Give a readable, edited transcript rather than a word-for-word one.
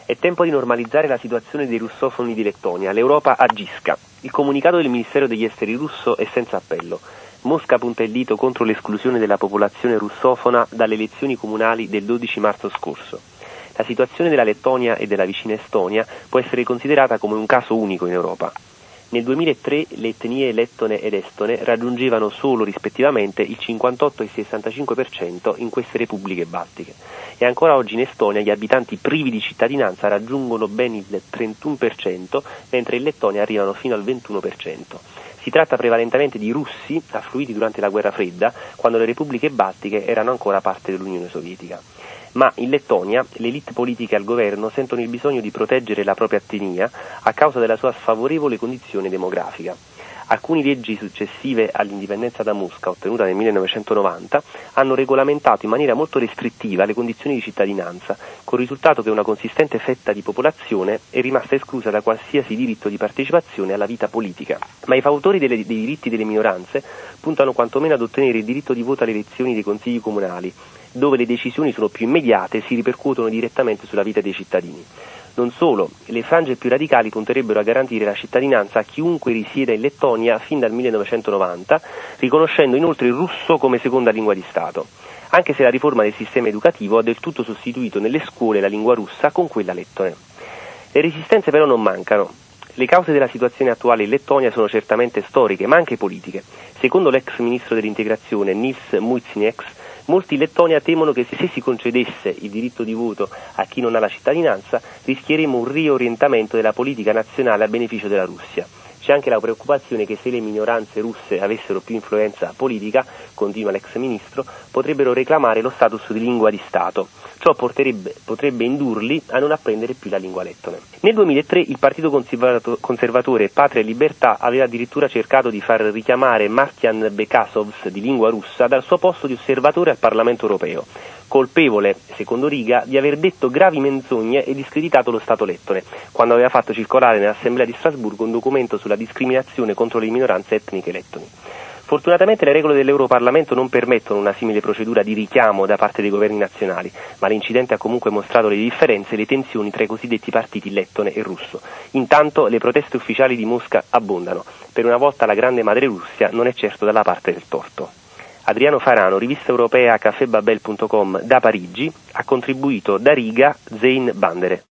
È tempo di normalizzare la situazione dei russofoni di Lettonia. L'Europa agisca. Il comunicato del Ministero degli Esteri russo è senza appello. Mosca punta il dito contro l'esclusione della popolazione russofona dalle elezioni comunali del 12 marzo scorso. La situazione della Lettonia e della vicina Estonia può essere considerata come un caso unico in Europa. Nel 2003 le etnie lettone ed estone raggiungevano solo rispettivamente il 58 e il 65% in queste repubbliche baltiche e ancora oggi in Estonia gli abitanti privi di cittadinanza raggiungono ben il 31%, mentre in Lettonia arrivano fino al 21%. Si tratta prevalentemente di russi affluiti durante la guerra fredda, quando le repubbliche baltiche erano ancora parte dell'Unione Sovietica. Ma in Lettonia le elite politiche al governo sentono il bisogno di proteggere la propria etnia a causa della sua sfavorevole condizione demografica. Alcune leggi successive all'indipendenza da Mosca, ottenuta nel 1990, hanno regolamentato in maniera molto restrittiva le condizioni di cittadinanza, col risultato che una consistente fetta di popolazione è rimasta esclusa da qualsiasi diritto di partecipazione alla vita politica. Ma i fautori dei diritti delle minoranze puntano quantomeno ad ottenere il diritto di voto alle elezioni dei consigli comunali, dove le decisioni sono più immediate e si ripercuotono direttamente sulla vita dei cittadini. Non solo, le frange più radicali punterebbero a garantire la cittadinanza a chiunque risieda in Lettonia fin dal 1990, riconoscendo inoltre il russo come seconda lingua di Stato, anche se la riforma del sistema educativo ha del tutto sostituito nelle scuole la lingua russa con quella lettone. Le resistenze però non mancano. Le cause della situazione attuale in Lettonia sono certamente storiche, ma anche politiche. Secondo l'ex ministro dell'integrazione Nils Muizhnieks, molti in Lettonia temono che se si concedesse il diritto di voto a chi non ha la cittadinanza, rischieremo un riorientamento della politica nazionale a beneficio della Russia. C'è anche la preoccupazione che se le minoranze russe avessero più influenza politica, continua l'ex ministro, potrebbero reclamare lo status di lingua di Stato. Ciò potrebbe indurli a non apprendere più la lingua lettone. Nel 2003 il partito conservatore Patria e Libertà aveva addirittura cercato di far richiamare Martian Bekasovs, di lingua russa, dal suo posto di osservatore al Parlamento europeo, colpevole, secondo Riga, di aver detto gravi menzogne e discreditato lo Stato lettone, quando aveva fatto circolare nell'Assemblea di Strasburgo un documento sulla discriminazione contro le minoranze etniche lettoni. Fortunatamente le regole dell'Europarlamento non permettono una simile procedura di richiamo da parte dei governi nazionali, ma l'incidente ha comunque mostrato le differenze e le tensioni tra i cosiddetti partiti lettone e russo. Intanto le proteste ufficiali di Mosca abbondano. Per una volta la grande madre Russia non è certo dalla parte del torto. Adriano Farano, rivista europea caffebabel.com, da Parigi, ha contribuito da Riga Zein Bandere.